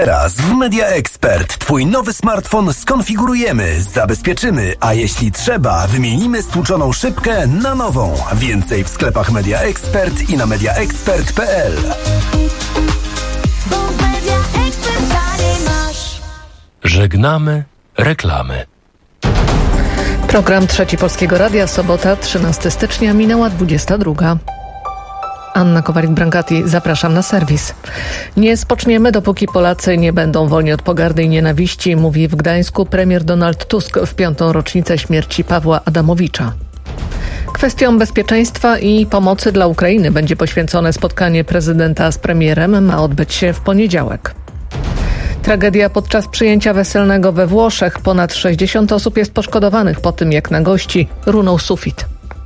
Teraz w Media Expert Twój nowy smartfon skonfigurujemy, zabezpieczymy, a jeśli trzeba, wymienimy stłuczoną szybkę na nową. Więcej w sklepach Media Expert i na mediaexpert.pl. Żegnamy reklamy. Program Trzeci Polskiego Radia, sobota, 13 stycznia, minęła 22. Anna Kowalik-Brankati, zapraszam na serwis. Nie spoczniemy, dopóki Polacy nie będą wolni od pogardy i nienawiści, mówi w Gdańsku premier Donald Tusk w 5. rocznicę śmierci Pawła Adamowicza. Kwestiom bezpieczeństwa i pomocy dla Ukrainy będzie poświęcone spotkanie prezydenta z premierem, ma odbyć się w poniedziałek. Tragedia podczas przyjęcia weselnego we Włoszech. Ponad 60 osób jest poszkodowanych po tym, jak na gości runął sufit.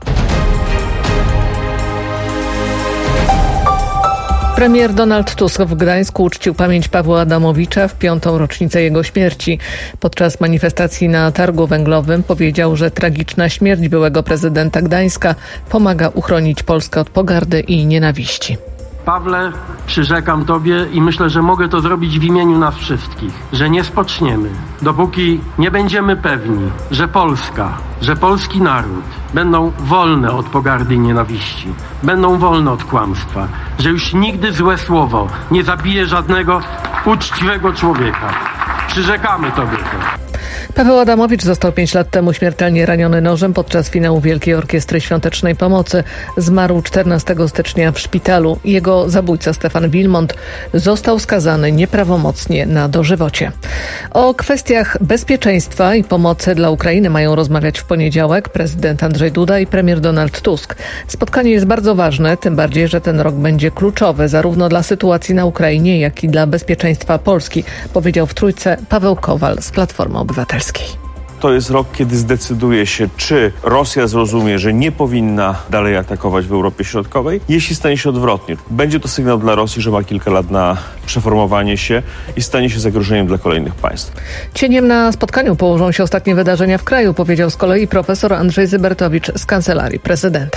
Premier Donald Tusk w Gdańsku uczcił pamięć Pawła Adamowicza w 5. rocznicę jego śmierci. Podczas manifestacji na targu węglowym powiedział, że tragiczna śmierć byłego prezydenta Gdańska pomaga uchronić Polskę od pogardy i nienawiści. Pawle, przyrzekam Tobie i myślę, że mogę to zrobić w imieniu nas wszystkich, że nie spoczniemy, dopóki nie będziemy pewni, że Polska, że polski naród będą wolne od pogardy i nienawiści, będą wolne od kłamstwa, że już nigdy złe słowo nie zabije żadnego uczciwego człowieka. Przyrzekamy Tobie to. Paweł Adamowicz został 5 lat temu śmiertelnie raniony nożem podczas finału Wielkiej Orkiestry Świątecznej Pomocy. Zmarł 14 stycznia w szpitalu. Jego zabójca Stefan Wilmont został skazany nieprawomocnie na dożywocie. O kwestiach bezpieczeństwa i pomocy dla Ukrainy mają rozmawiać w poniedziałek prezydent Andrzej Duda i premier Donald Tusk. Spotkanie jest bardzo ważne, tym bardziej, że ten rok będzie kluczowy zarówno dla sytuacji na Ukrainie, jak i dla bezpieczeństwa Polski, powiedział w Trójce Paweł Kowal z Platformy Obywatelskiej. To jest rok, kiedy zdecyduje się, czy Rosja zrozumie, że nie powinna dalej atakować w Europie Środkowej. Jeśli stanie się odwrotnie, będzie to sygnał dla Rosji, że ma kilka lat na przeformowanie się i stanie się zagrożeniem dla kolejnych państw. Cieniem na spotkaniu położą się ostatnie wydarzenia w kraju, powiedział z kolei profesor Andrzej Zybertowicz z Kancelarii Prezydenta.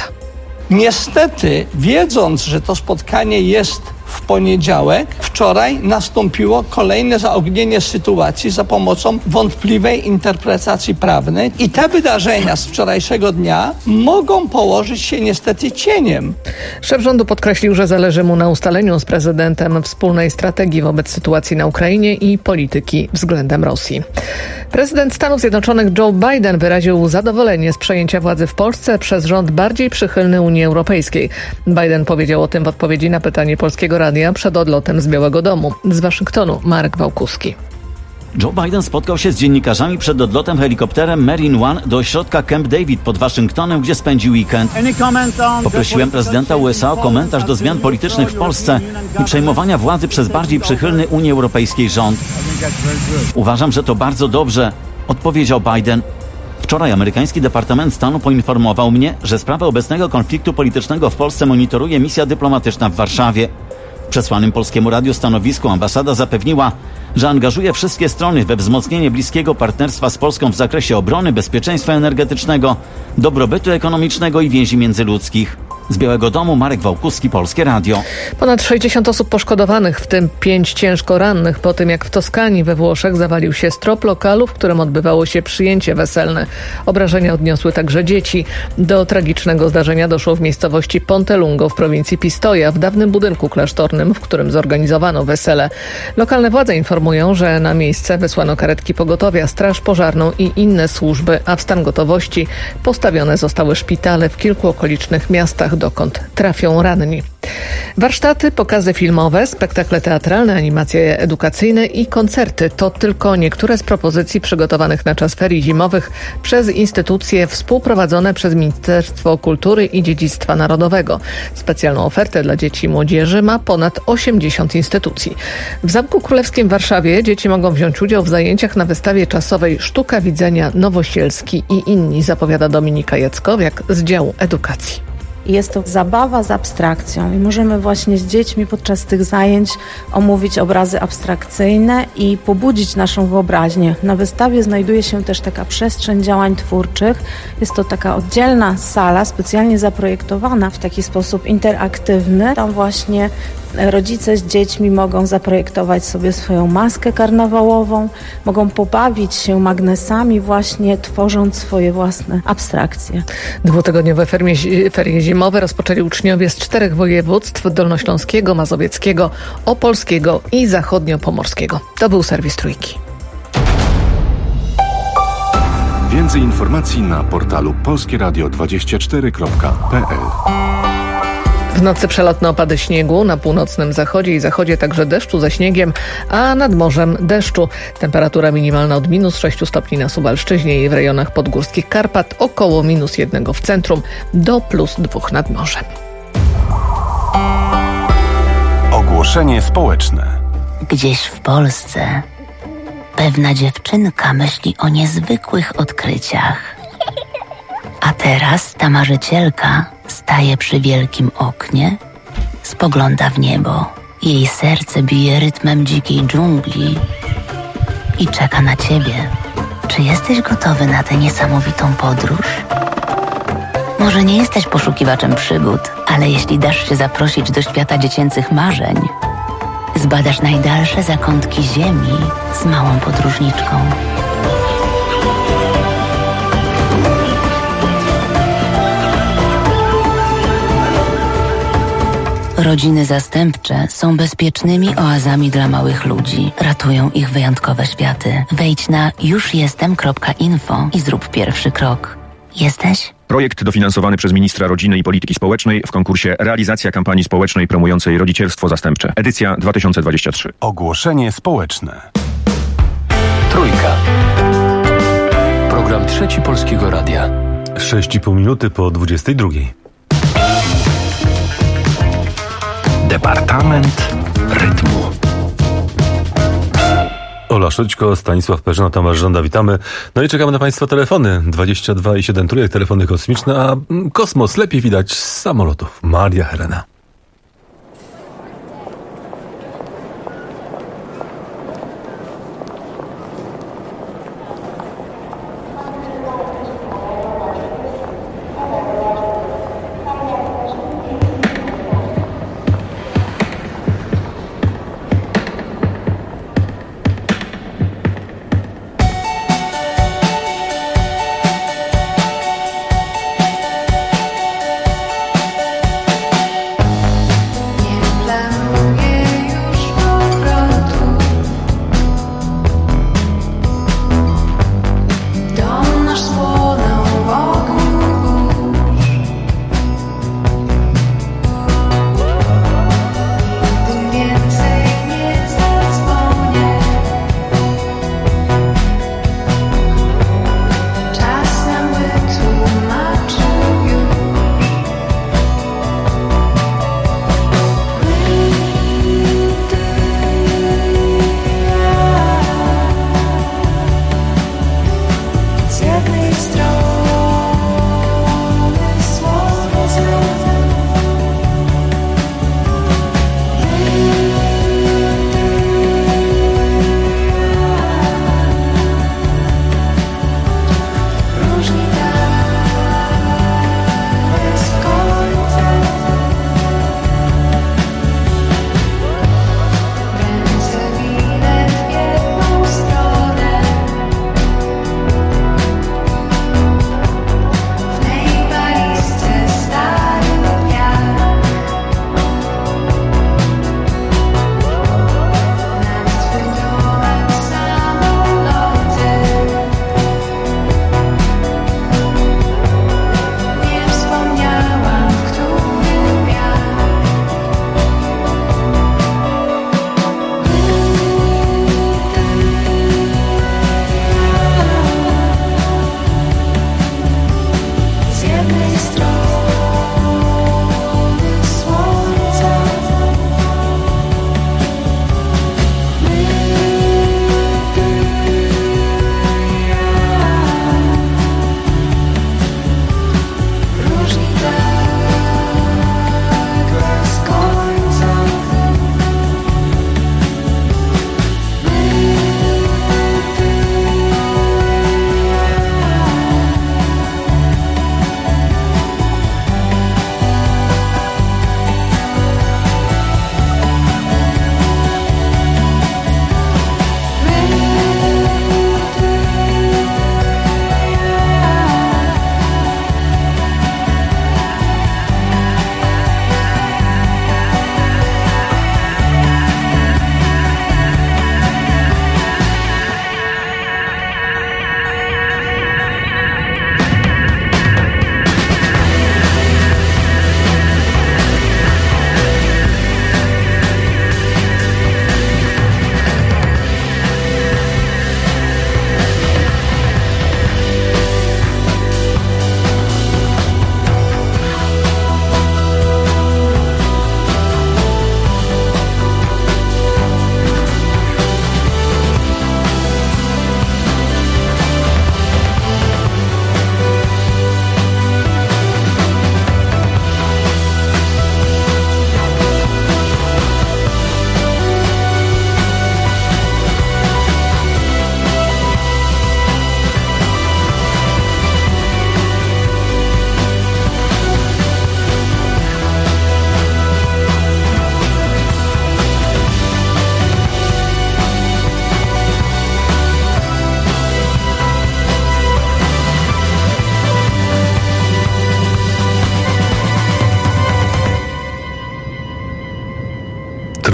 Niestety, wiedząc, że to spotkanie jest w poniedziałek, wczoraj nastąpiło kolejne zaognienie sytuacji za pomocą wątpliwej interpretacji prawnej i te wydarzenia z wczorajszego dnia mogą położyć się niestety cieniem. Szef rządu podkreślił, że zależy mu na ustaleniu z prezydentem wspólnej strategii wobec sytuacji na Ukrainie i polityki względem Rosji. Prezydent Stanów Zjednoczonych Joe Biden wyraził zadowolenie z przejęcia władzy w Polsce przez rząd bardziej przychylny Unii Europejskiej. Biden powiedział o tym w odpowiedzi na pytanie Polskiego Radia przed odlotem z Białego Domu. Z Waszyngtonu Marek Wałkuski. Joe Biden spotkał się z dziennikarzami przed odlotem helikopterem Marine One do ośrodka Camp David pod Waszyngtonem, gdzie spędził weekend. Poprosiłem prezydenta USA o komentarz do zmian politycznych w Polsce i przejmowania władzy przez bardziej przychylny Unii Europejskiej rząd. Uważam, że to bardzo dobrze, odpowiedział Biden. Wczoraj amerykański Departament Stanu poinformował mnie, że sprawę obecnego konfliktu politycznego w Polsce monitoruje misja dyplomatyczna w Warszawie. W przesłanym Polskiemu Radiu stanowisku ambasada zapewniła, że angażuje wszystkie strony we wzmocnienie bliskiego partnerstwa z Polską w zakresie obrony, bezpieczeństwa energetycznego, dobrobytu ekonomicznego i więzi międzyludzkich. Z Białego Domu Marek Wałkuski, Polskie Radio. Ponad 60 osób poszkodowanych, w tym 5 ciężko rannych, po tym jak w Toskanii we Włoszech zawalił się strop lokalu, w którym odbywało się przyjęcie weselne. Obrażenia odniosły także dzieci. Do tragicznego zdarzenia doszło w miejscowości Ponte Lungo w prowincji Pistoia, w dawnym budynku klasztornym, w którym zorganizowano wesele. Lokalne władze informują, że na miejsce wysłano karetki pogotowia, straż pożarną i inne służby, a w stan gotowości postawione zostały szpitale w kilku okolicznych miastach, dokąd trafią ranni. Warsztaty, pokazy filmowe, spektakle teatralne, animacje edukacyjne i koncerty to tylko niektóre z propozycji przygotowanych na czas ferii zimowych przez instytucje współprowadzone przez Ministerstwo Kultury i Dziedzictwa Narodowego. Specjalną ofertę dla dzieci i młodzieży ma ponad 80 instytucji. W Zamku Królewskim w Warszawie dzieci mogą wziąć udział w zajęciach na wystawie czasowej Sztuka Widzenia Nowosielski i inni, zapowiada Dominika Jackowiak z działu edukacji. Jest to zabawa z abstrakcją i możemy właśnie z dziećmi podczas tych zajęć omówić obrazy abstrakcyjne i pobudzić naszą wyobraźnię. Na wystawie znajduje się też taka przestrzeń działań twórczych. Jest to taka oddzielna sala, specjalnie zaprojektowana w taki sposób interaktywny. Tam właśnie rodzice z dziećmi mogą zaprojektować sobie swoją maskę karnawałową, mogą pobawić się magnesami właśnie tworząc swoje własne abstrakcje. Dwutygodniowe ferie zimowe rozpoczęli uczniowie z 4 województw: dolnośląskiego, mazowieckiego, opolskiego i zachodniopomorskiego. To był serwis Trójki. Więcej informacji na portalu polskieradio24.pl. W nocy przelotne opady śniegu, na północnym zachodzie i zachodzie także deszczu ze śniegiem, a nad morzem deszczu. Temperatura minimalna od -6 stopni na Suwalszczyźnie i w rejonach podgórskich Karpat, około -1 w centrum, do +2 nad morzem. Ogłoszenie społeczne. Gdzieś w Polsce pewna dziewczynka myśli o niezwykłych odkryciach. A teraz ta marzycielka staje przy wielkim oknie, spogląda w niebo. Jej serce bije rytmem dzikiej dżungli i czeka na ciebie. Czy jesteś gotowy na tę niesamowitą podróż? Może nie jesteś poszukiwaczem przygód, ale jeśli dasz się zaprosić do świata dziecięcych marzeń, zbadasz najdalsze zakątki ziemi z małą podróżniczką. Rodziny zastępcze są bezpiecznymi oazami dla małych ludzi. Ratują ich wyjątkowe światy. Wejdź na jużjestem.info i zrób pierwszy krok. Jesteś? Projekt dofinansowany przez ministra rodziny i polityki społecznej w konkursie Realizacja kampanii społecznej promującej rodzicielstwo zastępcze. Edycja 2023. Ogłoszenie społeczne. Trójka. Program Trzeci Polskiego Radia. 6,5 minuty po 22. Departament Rytmu. Ola Szućko, Stanisław Perzyna, Tomasz Żąda, witamy. No i czekamy na Państwa telefony. 22 i 7 trójek, telefony kosmiczne, a kosmos lepiej widać z samolotów. Maria Helena.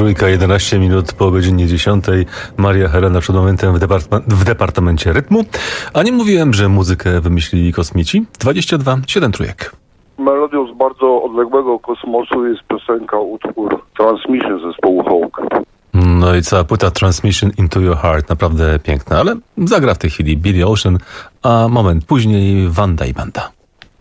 Trójka, 11 minut po godzinie 10. Maria Helena przed momentem w Departamencie Rytmu. A nie mówiłem, że muzykę wymyślili kosmici? 22, 7 trójek. Melodią z bardzo odległego kosmosu jest piosenka, utwór Transmission zespołu Hawk. No i cała płyta Transmission into Your Heart, naprawdę piękna, ale zagra w tej chwili Billy Ocean, a moment później Wanda i Banda.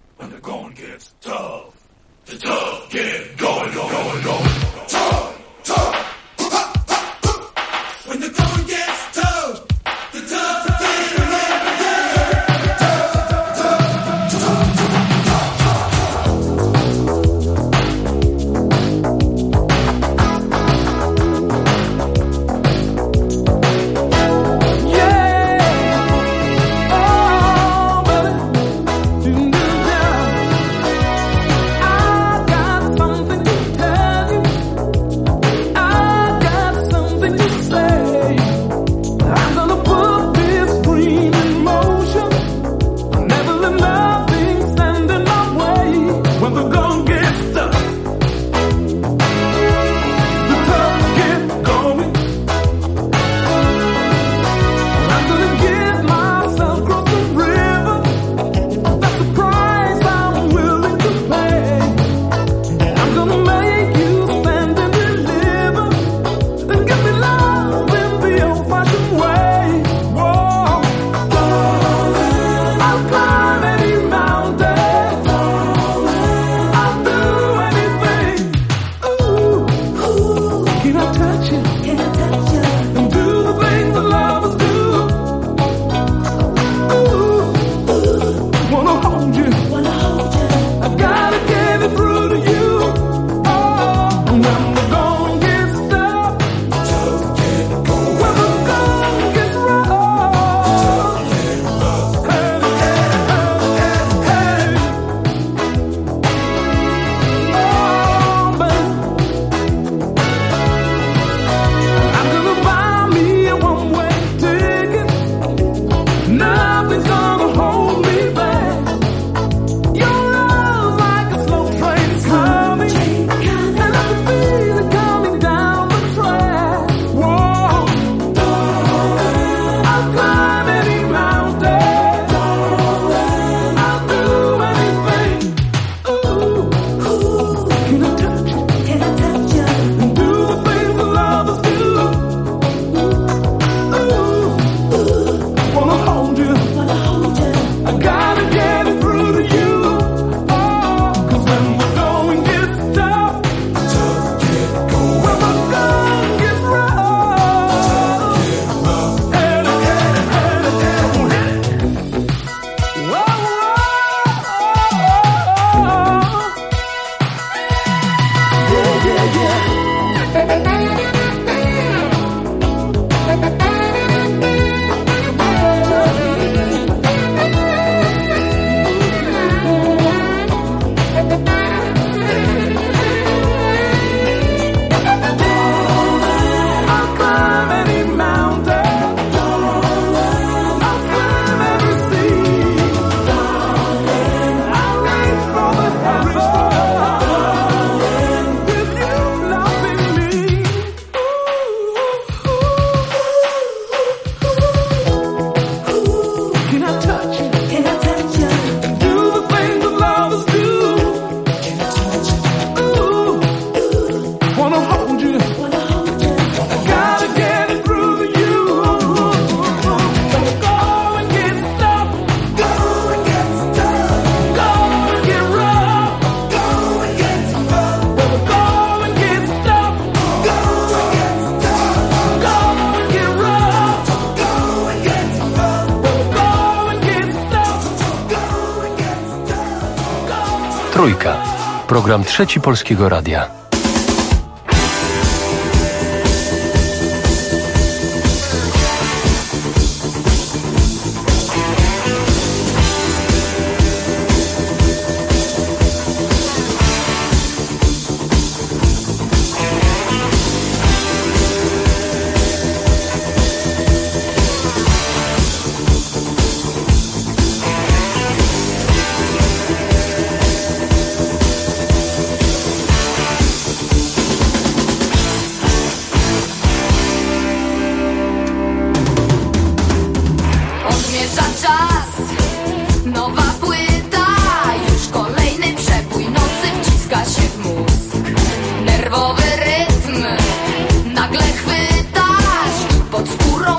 Trójka. Program Trzeci Polskiego Radia.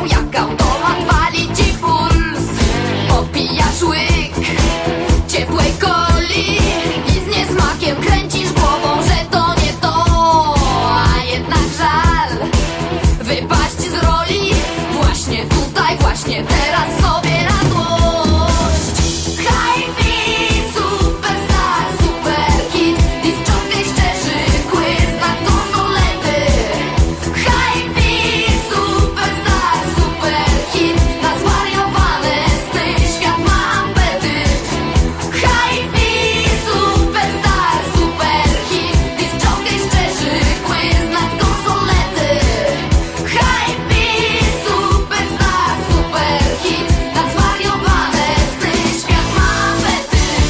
jak automat wali ci puls. Popijasz łyk ciepłej coli i z niesmakiem kręcisz głową, że to nie to. A jednak żal wypaść z roli właśnie tutaj, właśnie teraz sobie na złość. Hi-fi, superstar, superhit, disc-jockey szczerzy, quiz na konsolety. Hi-fi, superstar, superhit, na zwariowane sny świat ma apetyt. Hi-fi, superstar, superhit, disc-jockey szczerzy, quiz na konsolety. Hi-fi, superstar, superhit, na zwariowane sny świat ma apetyt.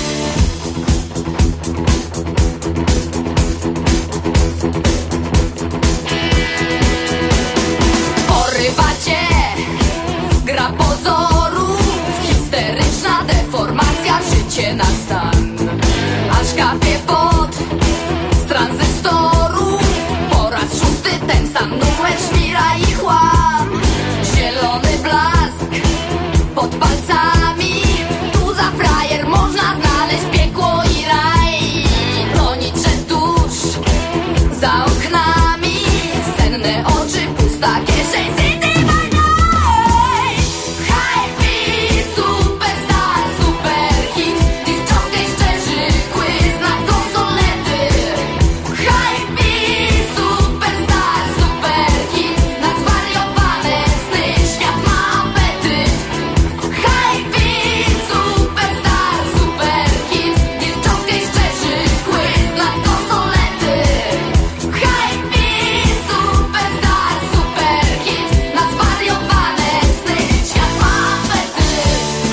Porywacie gra pozorów, histeryczna deformacja, życie na stan. Aż kapie pot z tranzystorów, po raz szósty ten sam numer, szmira i chłam. Zielony blask pod palcami, tu za frajer można znaleźć piekło i raj. To nic, że tuż za oknami senne oczy, pusta kieszeń, city by night. Hi-fi, superstar, superhit, disc-jockey szczerzy, quiz na konsolety. Hi-fi, superstar, superhit, na zwariowane sny świat ma apetyt. Hi-fi, superstar, superhit, disc-jockey szczerzy, quiz na konsolety. Hi-fi, superstar, superhit, na zwariowane sny świat ma apetyt.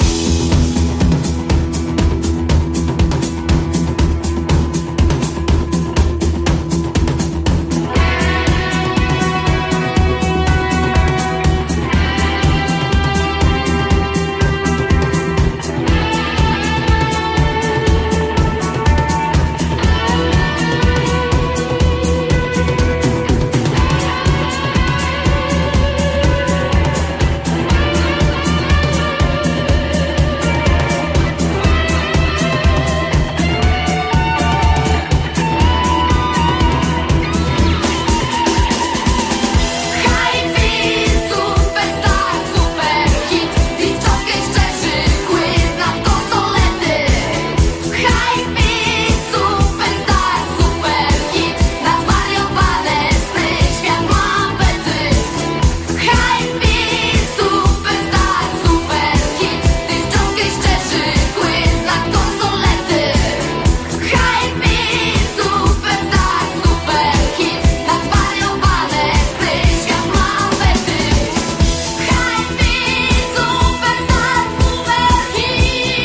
Hi-fi, superstar, superhit, disc-jockey szczerzy, quiz na konsolety. Hi-fi, superstar, superhit, na zwariowane sny świat ma apetyt. Hi-fi, superstar, superhit, disc-jockey szczerzy, quiz na konsolety. Hi-fi, superstar, superhit, na zwariowane sny świat ma apetyt. Hi-fi, superstar, superhit.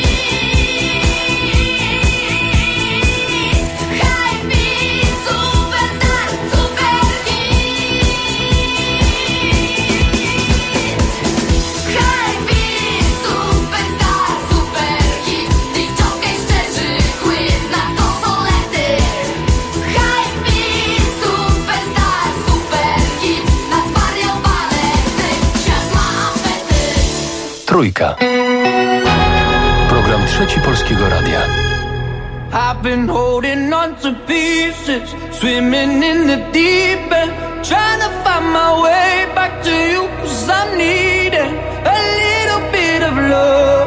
Hi-fi, superstar, superhit. Hi-fi, superstar, superhit, disc-jockey szczerzy, quiz na konsolety. Hi-fi, superstar, superhit, na zwariowane sny świat ma apetyt. Trójka. Program Trzeci Polskiego Radia. I've been holding on to pieces, swimming in the deep end, trying to find my way back to you, 'cause I'm needing a little bit of love,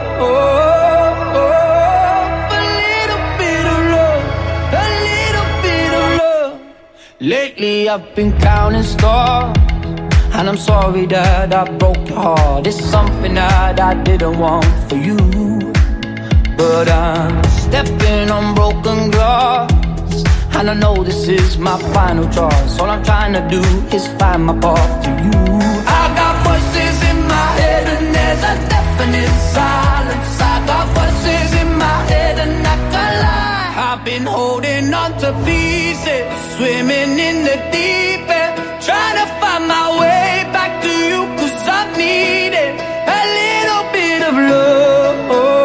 a little bit of love, a little bit of love. Lately I've been counting stars, and I'm sorry that I broke your heart. It's something that I didn't want for you, but I'm stepping on broken glass, and I know this is my final choice. All I'm trying to do is find my path to you. I got voices in my head and there's a definite silence. I got voices in my head and I can't lie. I've been holding on to pieces, swimming in the deep end, trying to find my way back to you, 'cause I'm needing a little bit of love,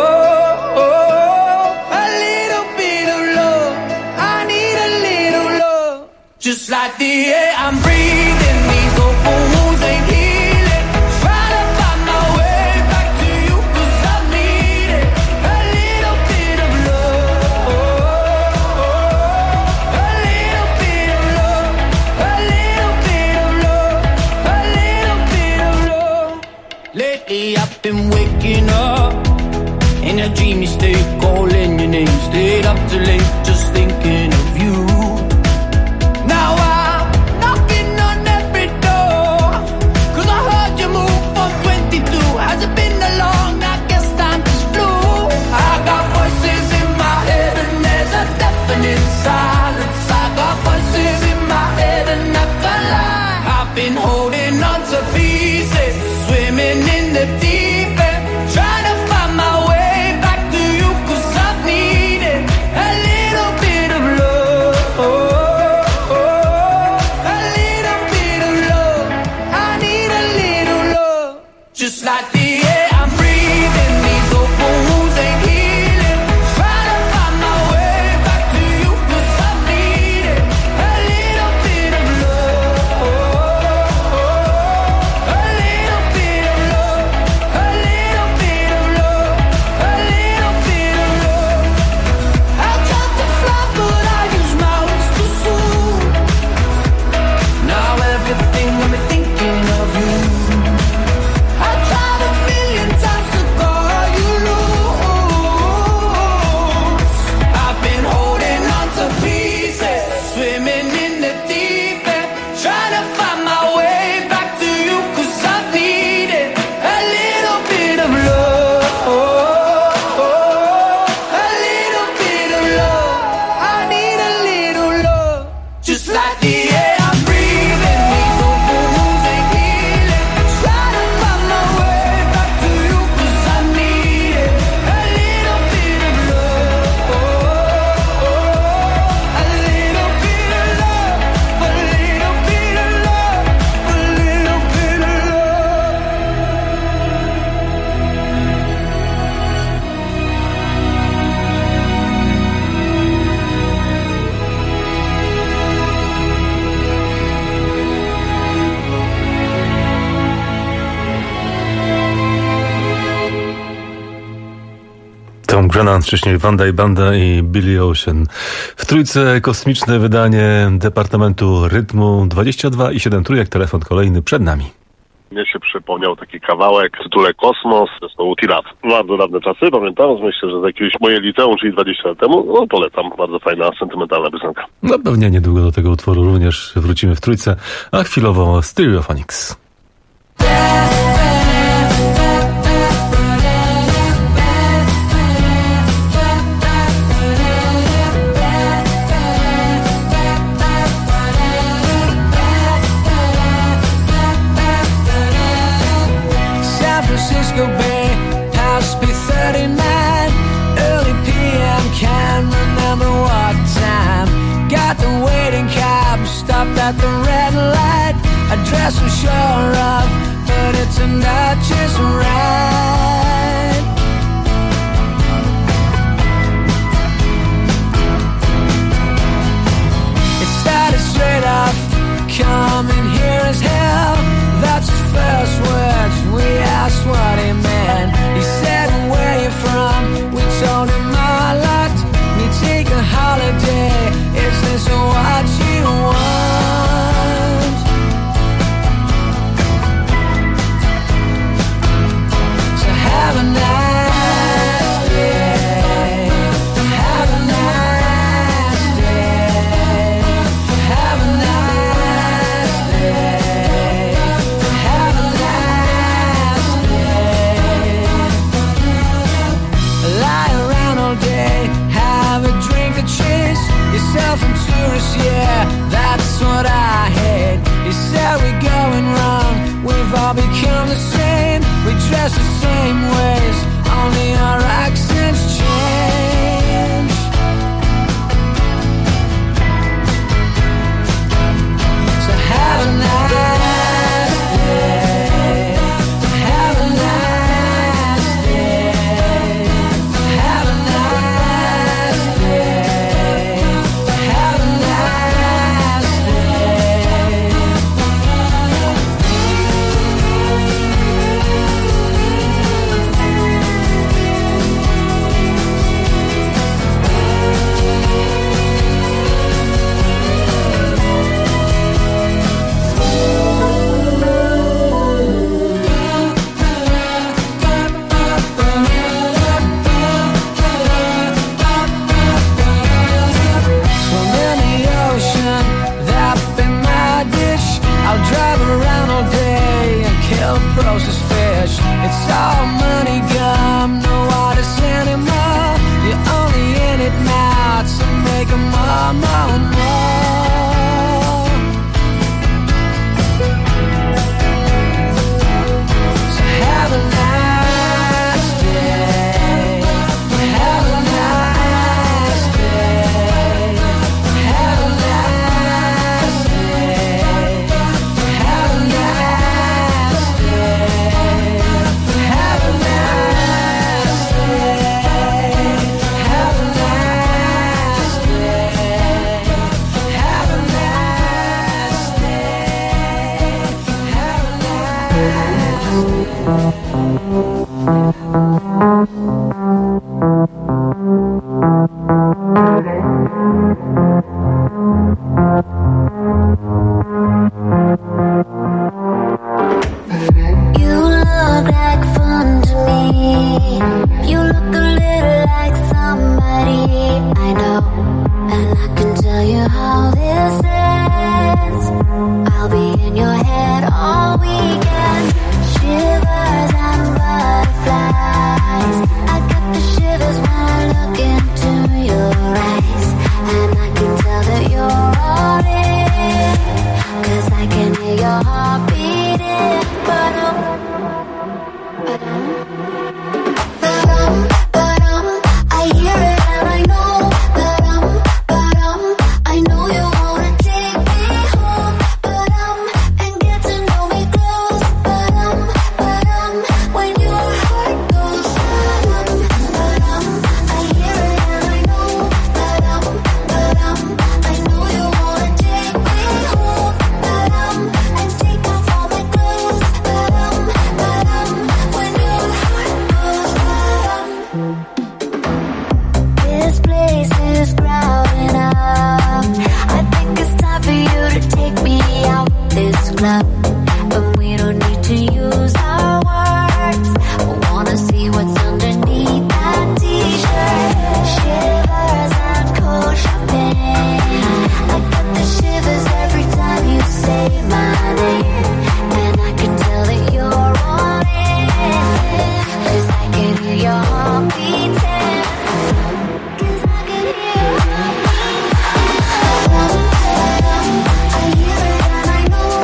a little bit of love. I need a little love, just like the air I'm breathing. These open wounds ain't healing, trying to Lately I've been waking up in a dreamy state, calling your name. Stayed up too late, just thinking of you. Now I'm knocking on every door, 'cause I heard you move from 22. Has it been that long? I guess time just flew. I got voices in my head and there's a deafening silence. I got voices in my head and I can't lie. I've been holding on to pieces, swimming in the deep end, trying to find my way back to you, 'cause I've needed a little bit of love, a little bit of love. I need a little love, just like the air I'm breathing. These open wounds ain't healing, trying to find my way back to you, 'cause I've needed a little bit of love, a little bit of love, a little bit of love, a little bit of love. I tried to fly but I used my wings too soon. Now everything got me thinking of you. I tried a million times to call you loose. I've been holding on to pieces, swimming in the deep end, trying to find my way back to you, 'cause I've needed a little bit of love, a little bit of love. I need a little love, just like the air I'm breathing. These open wounds ain't healing, trying to find my way back to you, 'cause I needed a little bit of love, a little bit of love, a little bit of love, a little bit of Tom Grennan, wcześniej Wanda i Banda i Billy Ocean. W trójce kosmiczne wydanie Departamentu Rytmu 22,7 trójek. Telefon kolejny przed nami. Mnie się przypomniał taki kawałek w tytule Kosmos, zresztą Tirat. Bardzo dawne czasy, pamiętam, myślę, że z jakiegoś moje liceum, czyli 20 lat temu, no polecam, bardzo fajna, sentymentalna piosenka. No pewnie niedługo do tego utworu również wrócimy w trójce, a chwilowo Stereophonics. San Francisco Bay, past B39, early PM, can't remember what time. Got the waiting cab, stopped at the red light. Address was sure of, but it turned out just right. It started straight off, coming here as hell. That's his first words, we asked what he meant. He said, where you from? We told him a lot. We take a holiday, is this what you want? So have a nice day, have a nice day, have a nice day, have a nice day. Lie around all day, have a drink or chase yourself and tourists, yeah, that's what I hate. He said we're going wrong, we've all become the same. We dress the same ways, only our accents change. So have a nice day, have a nice day, have a nice day, have a nice day. closest fish. It's all money gum, no artist anymore. You're only in it now to make them more, more, more. So have a nice day. Have a nice day. Have a nice day. Have a nice day. Have a nice day. Have a nice day. Have a nice You look like fun to me. You look a little like somebody I know, and I can tell you how this ends. I'll be in your head all weekend. Shivers and butterflies. I get the shivers when I look into your eyes, and I can tell that you're all in, 'cause I can hear your heart beating. Ba-dum, I hear it and I know. I know you wanna take me home. And get to know me close. When your heart goes. I hear it and I know. I know you wanna take me home. And take off all my clothes. When your heart goes. This place is crowded up. I think it's time for you to take me out this club. But we don't need to use our words. I wanna see what's underneath that t-shirt. Shivers and cold champagne. I get the shivers every time you say my name. And I can tell that you're all in, 'cause I can hear your heart beating. 'Cause I can hear your heart beating. I hear it and I know.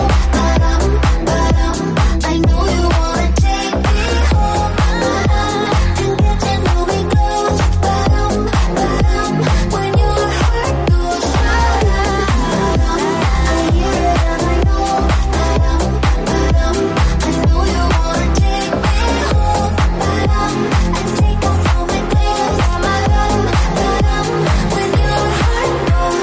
I know you wanna take me home. And get to know me close. When your heart goes. I hear it and I know. I know you wanna take me home. And take off all my clothes. When your heart goes.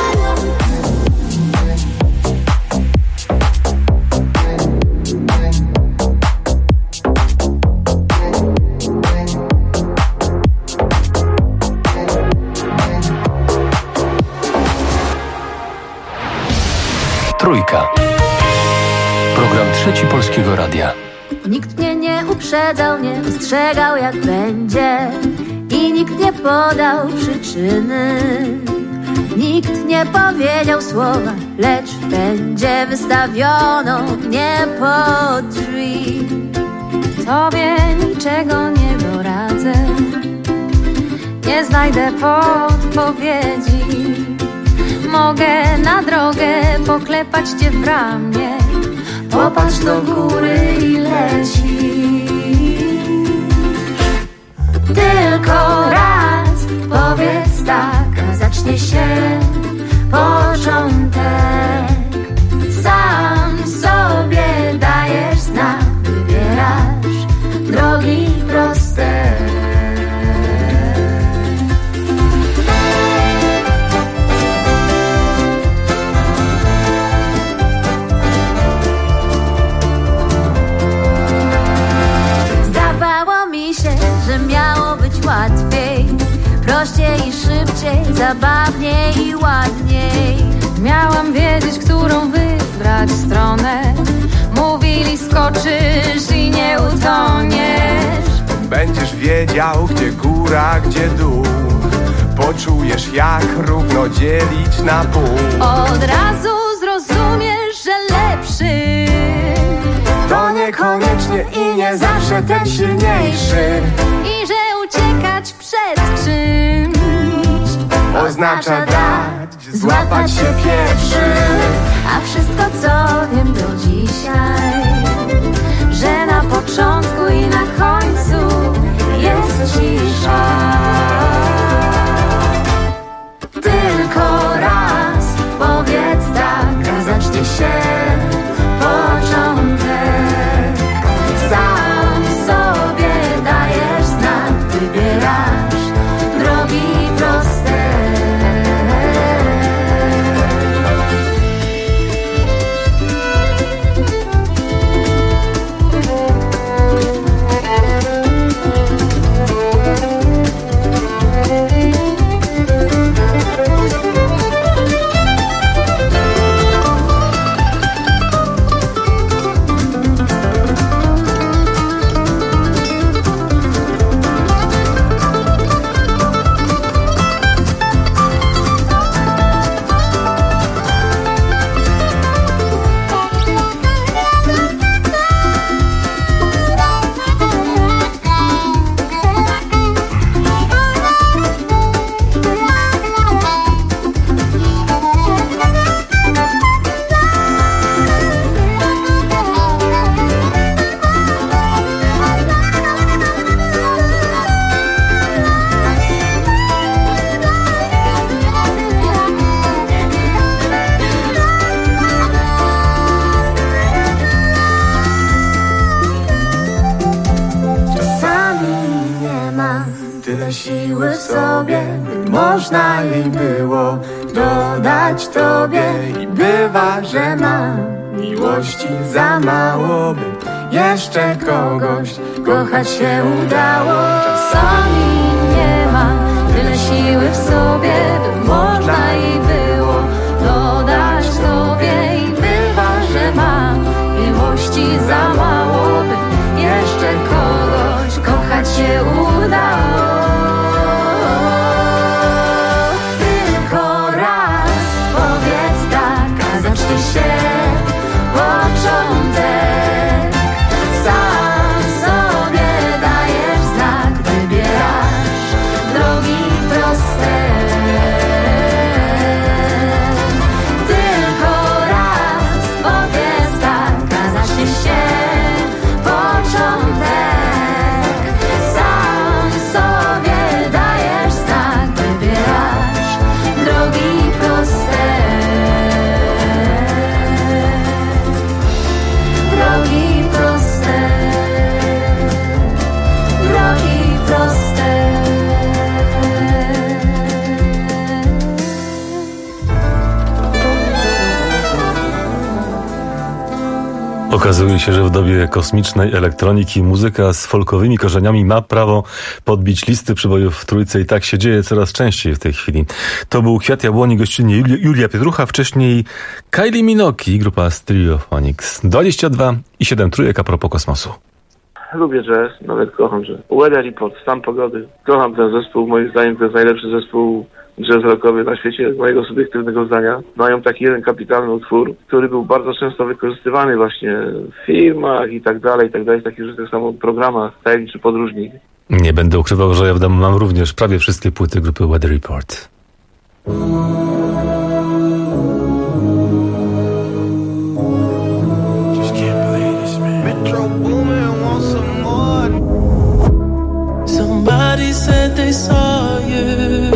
Trójka. Program Trzeci Polskiego Radia. Nikt mnie nie uprzedzał, nie ostrzegał jak będzie i nikt nie podał przyczyny. Nikt nie powiedział słowa, lecz w pędzie wystawiono mnie pod drzwi. Tobie niczego nie doradzę, nie znajdę podpowiedzi. Mogę na drogę poklepać cię w ramię. Popatrz do góry i lecisz. Tylko raz powiedz tak, a zacznie się początek. Sam sobie dajesz znak, wybierasz drogi proste. Że miało być łatwiej, prościej i szybciej, zabawniej i ładniej. Miałam wiedzieć, którą wybrać stronę. Mówili, skoczysz i nie utoniesz. Będziesz wiedział, gdzie góra, gdzie dół. Poczujesz, jak równo dzielić na pół. Od razu zrozumiesz, że lepszy to niekoniecznie i nie zawsze ten silniejszy. I że uciekać przed czymś Oznacza dać, złapać się pierwszy. A wszystko co wiem do dzisiaj, że na początku i na końcu jest cisza. Tylko raz powiedz tak, a zacznie się początek. Sam sobie dajesz znak, wybierasz drogi proste. Siły w sobie, by można jej było dodać tobie. I bywa, że mam miłości za mało, by jeszcze kogoś kochać się udało. Czasami nie mam tyle siły w sobie, by można jej było dodać tobie. I bywa, że mam miłości za mało, by jeszcze kogoś kochać się udało. Początek, sam sobie dajesz znak, wybierasz drogi proste. Tylko raz powiedz tak, a zacznie się początek. Sam sobie dajesz znak, wybierasz drogi proste. Drogi proste, drogi proste. Okazuje się, że w dobie kosmicznej elektroniki muzyka z folkowymi korzeniami ma prawo podbić listy przybojów w Trójce i tak się dzieje coraz częściej w tej chwili. To był Kwiat Jabłoni, gościnnie Julia Pietrucha, wcześniej Kylie Minogue, grupa Stereophonics. 22 i 7 trójek a propos kosmosu. Lubię jazz, nawet kocham jazz. Weather Report, stan pogody. Kocham ten zespół, moim zdaniem to jest najlepszy zespół jazz rockowy na świecie, z mojego subiektywnego zdania. Mają taki jeden kapitalny utwór, który był bardzo często wykorzystywany właśnie w filmach i tak dalej, w takich rzeczach samo programach, Tajemniczy Podróżnik. Nie będę ukrywał, że ja w domu mam również prawie wszystkie płyty grupy Weather Report. Somebody said they saw you.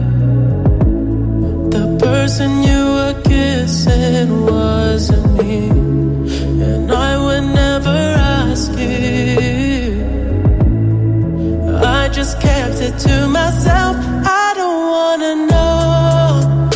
The person you were kissing wasn't me, and I would never ask you. I just kept it to myself. I don't wanna know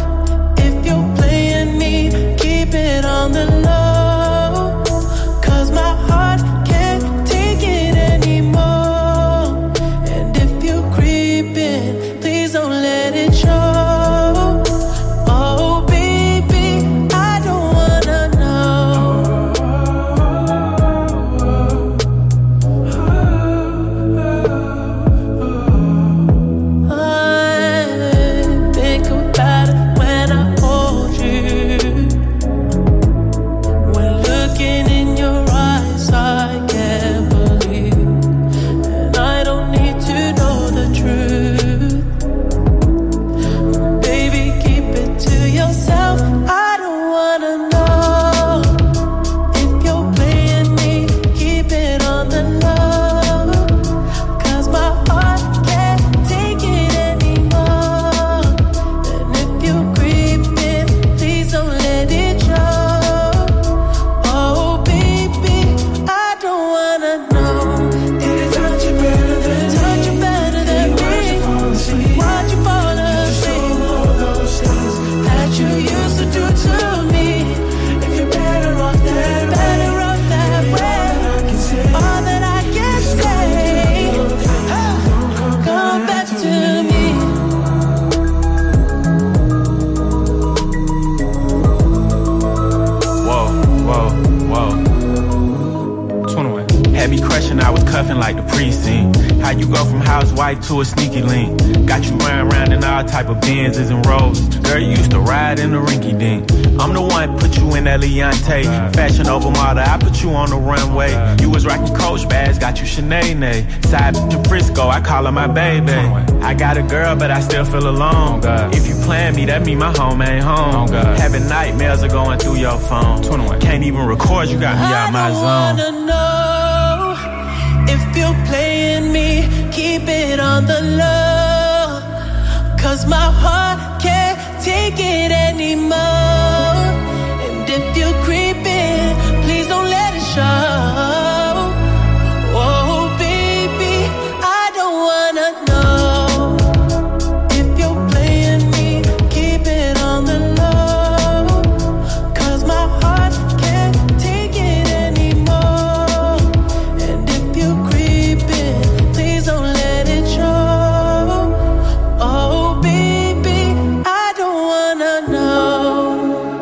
question, I was cuffing like the precinct. How you go from housewife to a sneaky link? Got you running around in all type of Benzes and Rolls. Girl, you used to ride in the rinky dink. I'm the one put you in that Leontay. Fashion over model, I put you on the runway. You was rocking Coach bags, got you Sinead. Side to Frisco, I call her my baby. I got a girl, but I still feel alone. If you plan me, that mean my home ain't home. Having nightmares are going through your phone. Can't even record, you got me out my zone. I wanna know if you're playing me, keep it on the low. 'Cause my heart can't take it anymore. And if you're creeping, please don't let it show. Oh baby, I don't wanna know if you're playing me, keep it on the low. 'Cause my heart can't take it anymore. And if you're creeping, please don't let it show. Oh baby, I don't wanna know.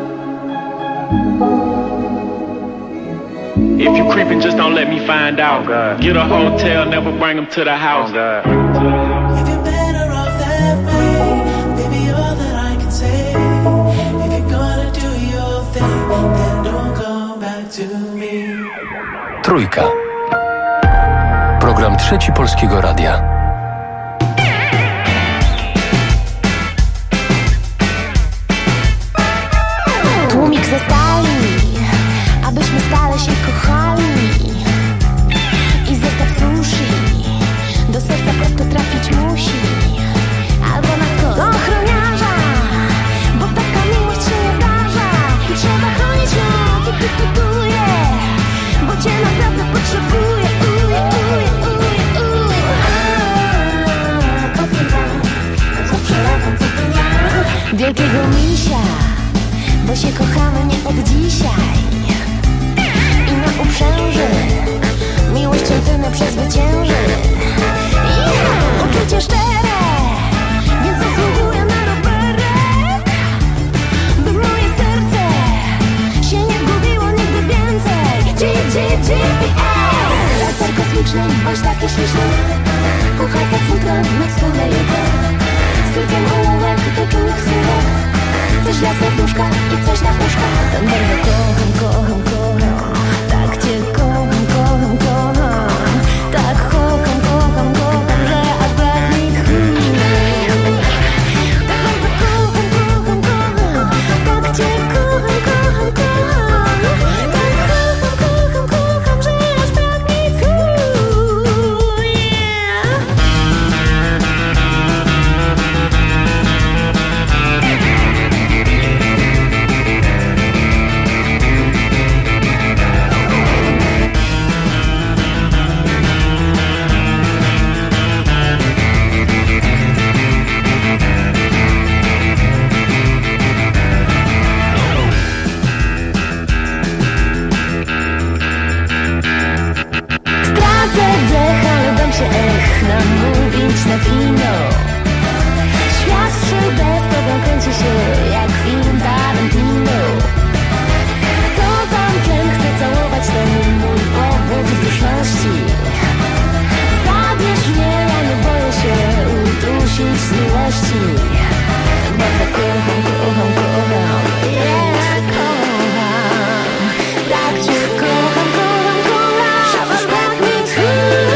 If you creeping, just don't let me find out. Get a hotel, never bring them to the house. If you're better off that way, baby, all that I can say. If you're gonna do your thing, then don't come back to me. Trójka. Program Trzeci Polskiego Radia. Tłumik ze stali, abyśmy stale się kochali. I zestaw sushi do serca prosto trafić musi. Albo na skos do ochroniarza, bo taka miłość się nie zdarza. I trzeba chronić ją, bo cię naprawdę potrzebuję. Wielkiego misia, bo się kochamy nie od dzisiaj. I na uprzęży miłością tynę przezwycięży. Uczucie szczere, więc zasługuję na rowerek, by moje serce się nie zgubiło nigdy więcej. GPS laser kosmiczny, bądź taki śliczny. Kochaj tak futro, noc wspólne jutro. Z kilkiem ołówek do czułych słówek. Coś dla serduszka i coś na puszka. Tak bardzo kocham, kocham, kocham. Tak cię kocham, kocham, kocham. Tak kocham, kocham, kocham, że aż brak mi chwili. Tak bardzo kocham, kocham, kocham. Tak cię kocham, kocham, kocham. Tak kocham, kocham, kocham, że aż brak mi chwili. Namówić na wino. Świat szył bez tobą kręci się jak film Tarantino. Co tam tlen chce całować, ten mój powód wzduszności. Zabierz mnie, ja nie boję się udusić z miłości. Bardzo kocham, kocham, kocham, yeah, kocham. Tak cię kocham, kocham, kocham, aż brak mi chwili.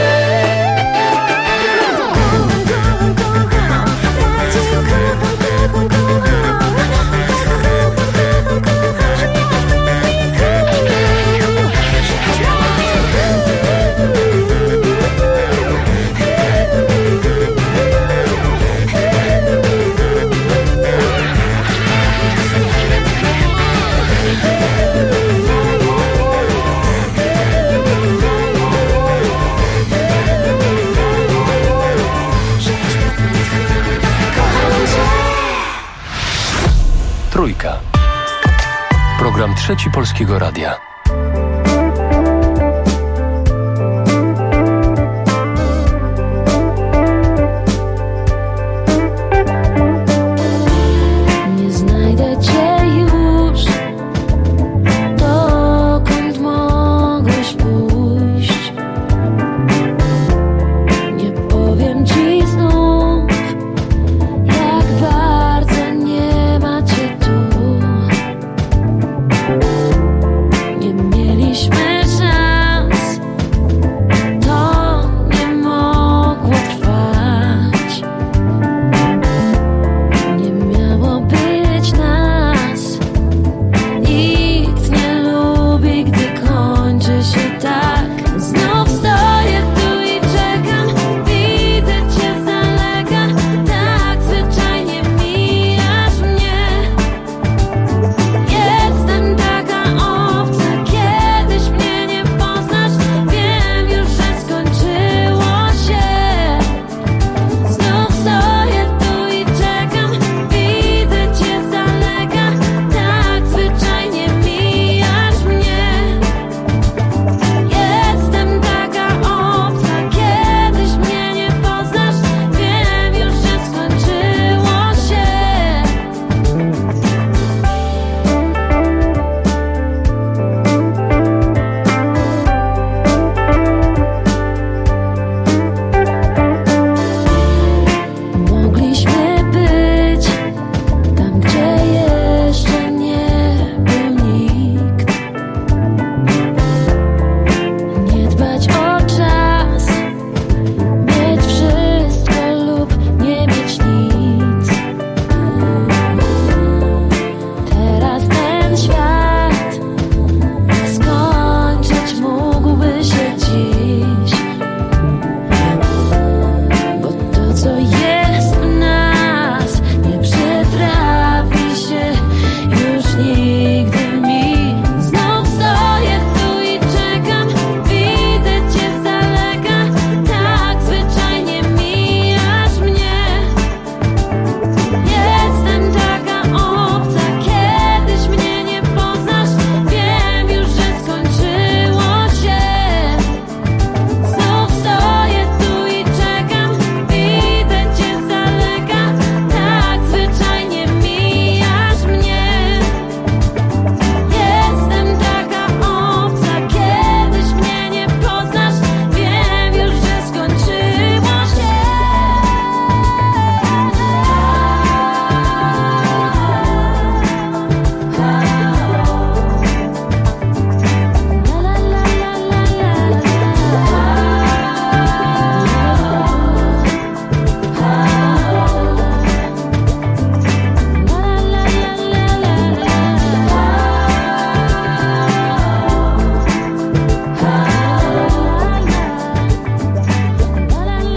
Trójka. Program Trzeci Polskiego Radia. Nie znajdę cię już, dokąd mogłeś pójść.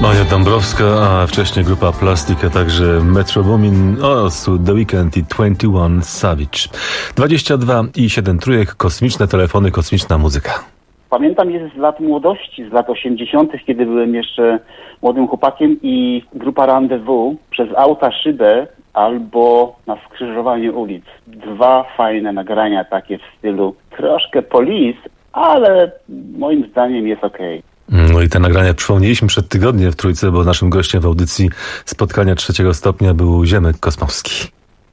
Maja Dąbrowska, a wcześniej grupa Plastik, a także Metro Boomin oraz The Weeknd i 21 Savage. 22 i 7 trójek, kosmiczne telefony, kosmiczna muzyka. Pamiętam je z lat młodości, z lat 80., kiedy byłem jeszcze młodym chłopakiem i grupa Rendezvous przez auta szybę albo na skrzyżowaniu ulic. 2 fajne nagrania takie w stylu troszkę Police, ale moim zdaniem jest okej. No i te nagrania przypomnieliśmy przed tygodniem w Trójce, bo naszym gościem w audycji spotkania 3. stopnia był Ziemek Kosmowski.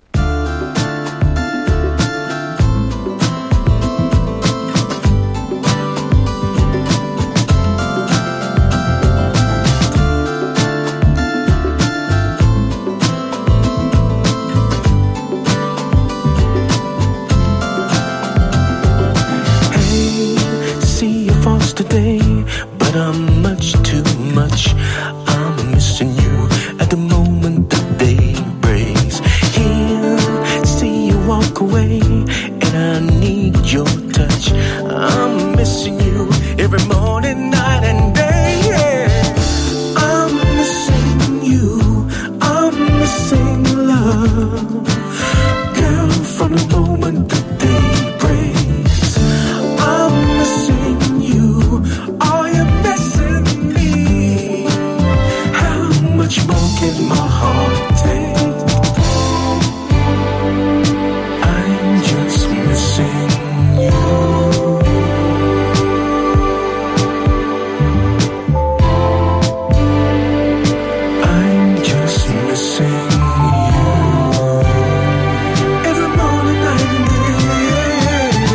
Today, but I'm much too much. I'm missing you at the moment that day breaks. Here, see you walk away, and I need your touch. I'm missing you every morning, night and day. Yeah. I'm missing you. I'm missing love, girl. From the moment that day breaks, I'm missing. Are you missing me? How much more can my heart take? I'm just missing you. I'm just missing you. Every morning, night and day.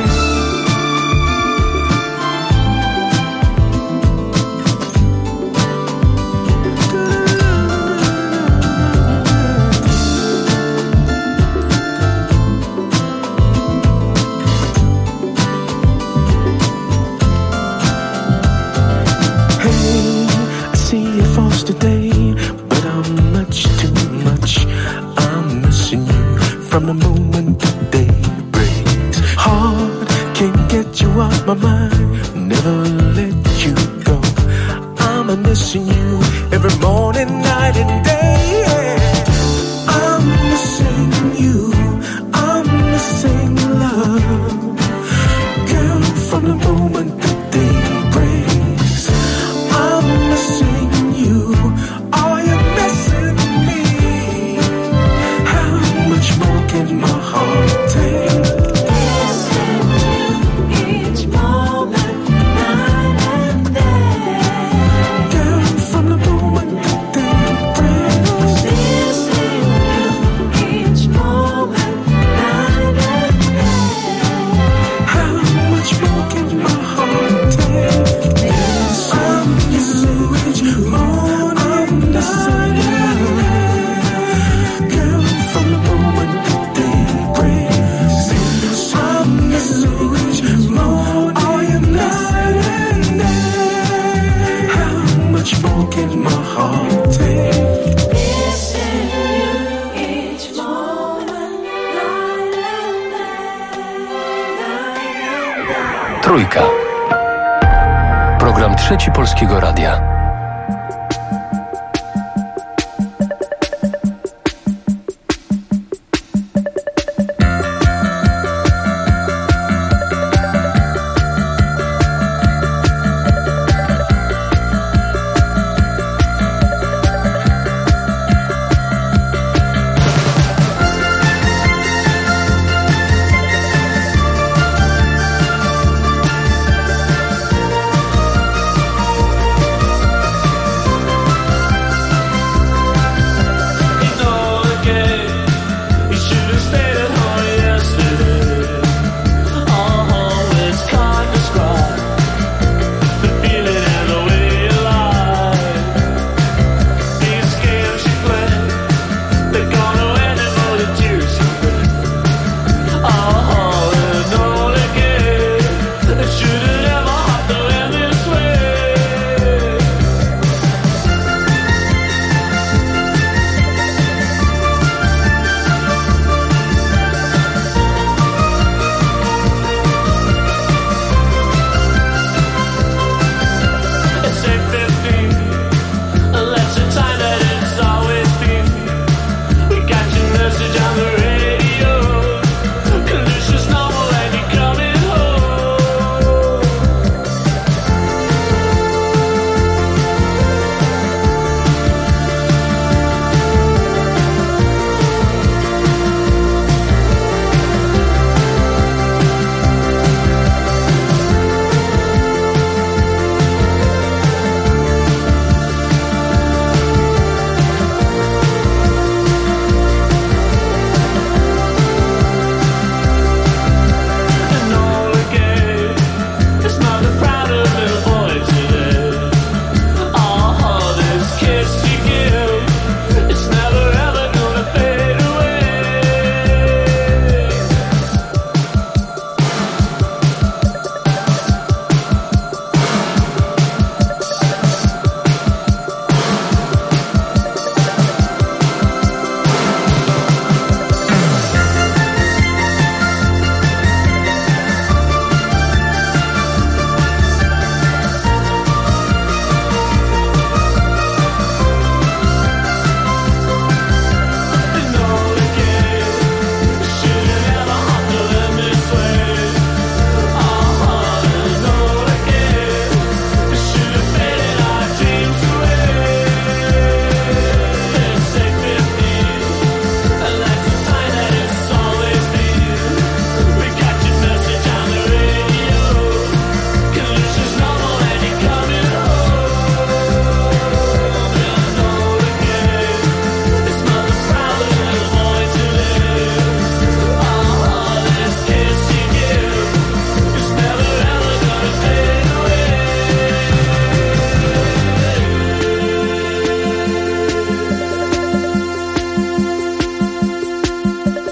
Today, but I'm much too much. I'm missing you from the moment the day breaks. Heart can't get you out my mind, never let you go. I'm missing you every morning, night and day. I'm missing you. I'm missing love, girl. From the moment the day breaks, I'm missing. Are you missing me? How much more can my heart take? Missing you each moment, night and day. Girl, from the moment that day breaks. Missing you each moment, night and day. How much more can my heart take? I'm missing each moment. Trójka. Program Trzeci Polskiego Radia.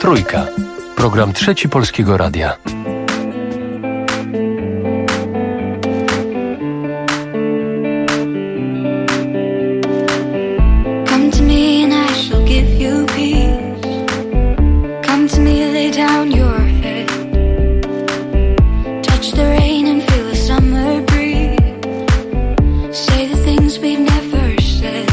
Trójka. Program Trzeci Polskiego Radia. Come to me and I shall give you peace. Come to me, lay down your head. Touch the rain and feel the summer breeze. Say the things we've never said.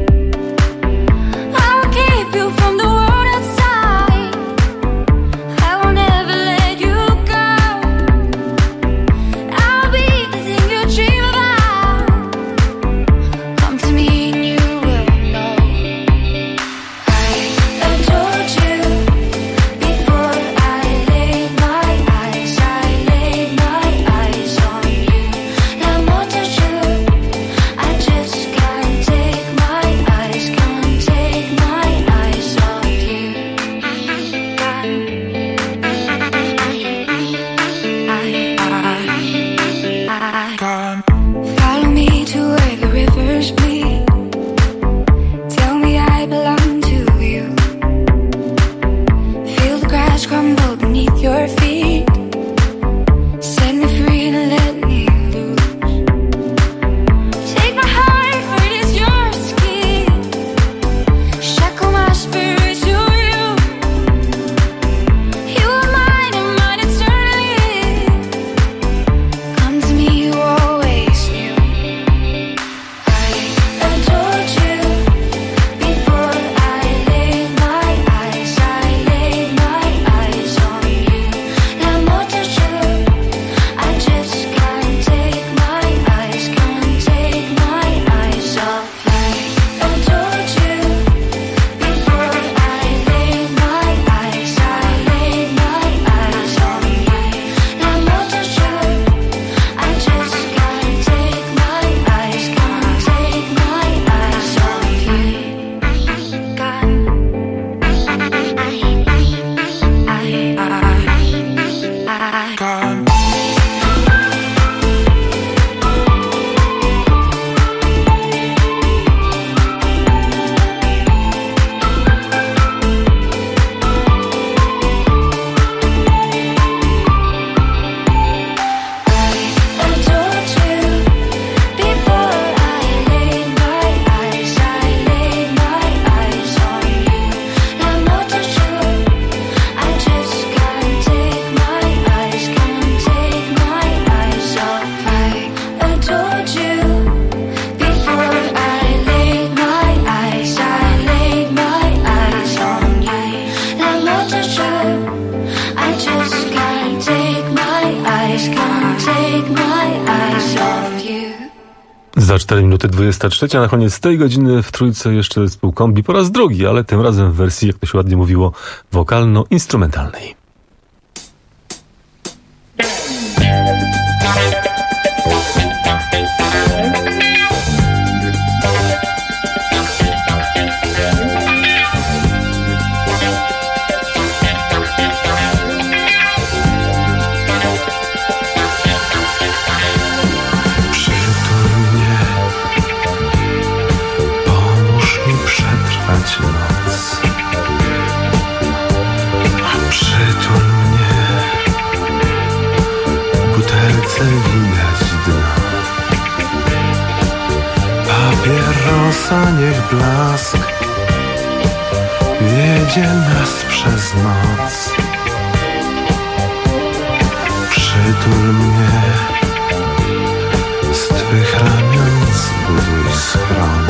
I'll keep you from the world outside. I will never let you go. I'll be the thing you dream about. Come to me and you will know. I adored you before I laid my eyes. I laid my eyes on you. L'amour toujours. I just can't take my eyes, can't take my eyes off you. Follow me to where the rivers bleed. Tell me I belong to you. Feel the grass crumble beneath your feet. Set me free and let me loose. Take my heart, for it is your skin. Shackle my spirit to you. You are mine and mine eternally. Come to me, you always knew. I adored you before I laid my eyes. I laid my eyes on you. L'amour toujours. I just can't take my eyes, can't take my eyes off you. Adored you before I laid my eyes. I laid my eyes on you. L'amour toujours. I just can't take my eyes, can't take my eyes off you. Adored you before I laid my eyes. I laid my eyes on you. L'amour toujours. I just can't take my eyes, can't take my eyes off. I adored you before I laid my eyes. I laid my eyes on you. L'amour toujours. I just can't take my eyes, can't take my eyes off you. Za 4 minuty 23, a na koniec tej godziny w Trójce jeszcze zespół Kombi po raz drugi, ale tym razem w wersji, jak to się ładnie mówiło, wokalno-instrumentalnej. Przytul mnie, pomóż mi przetrwać noc. Przytul mnie, w butelce widać dno. Papierosa niech blask wiedzie nas przez noc. Przytul mnie, z twych ramion zbuduj schron.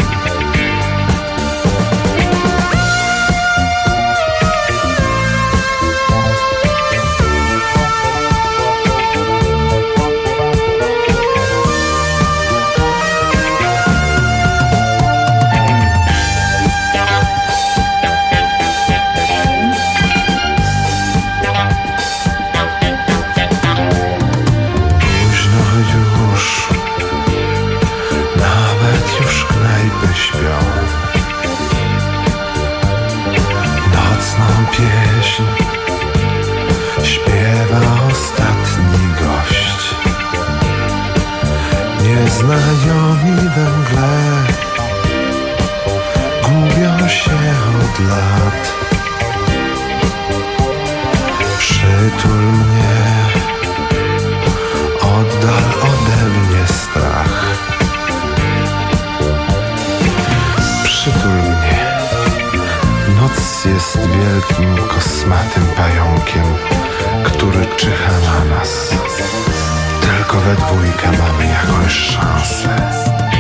Pieśń śpiewa ostatni gość. Nieznajomi we mgle gubią się od lat. Przytul mnie, oddal ode mnie strach. Przytul mnie. Noc jest wielkim, kosmatym pająkiem, który czyha na nas. Tylko we dwójkę mamy jakąś szansę.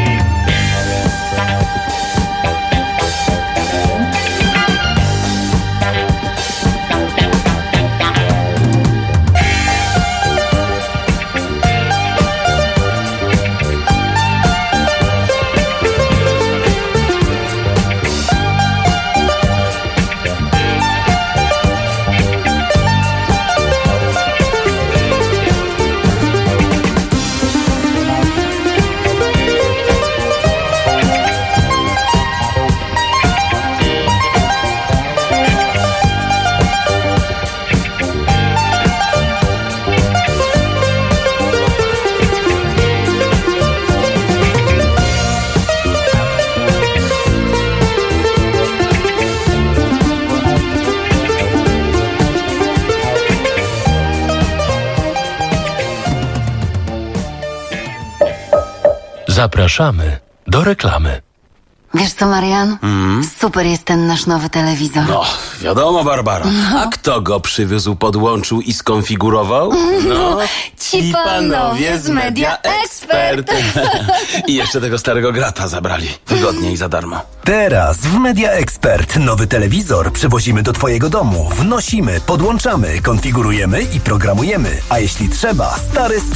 Zapraszamy do reklamy. Wiesz co, Marian? Super jest ten nasz nowy telewizor. No, wiadomo, Barbara. A kto go przywiózł, podłączył i skonfigurował? No, ci panowie z Media Expert. I jeszcze tego starego grata zabrali. Wygodnie i za darmo. Teraz w Media Expert nowy telewizor przywozimy do twojego domu. Wnosimy, podłączamy, konfigurujemy i programujemy. A jeśli trzeba, stary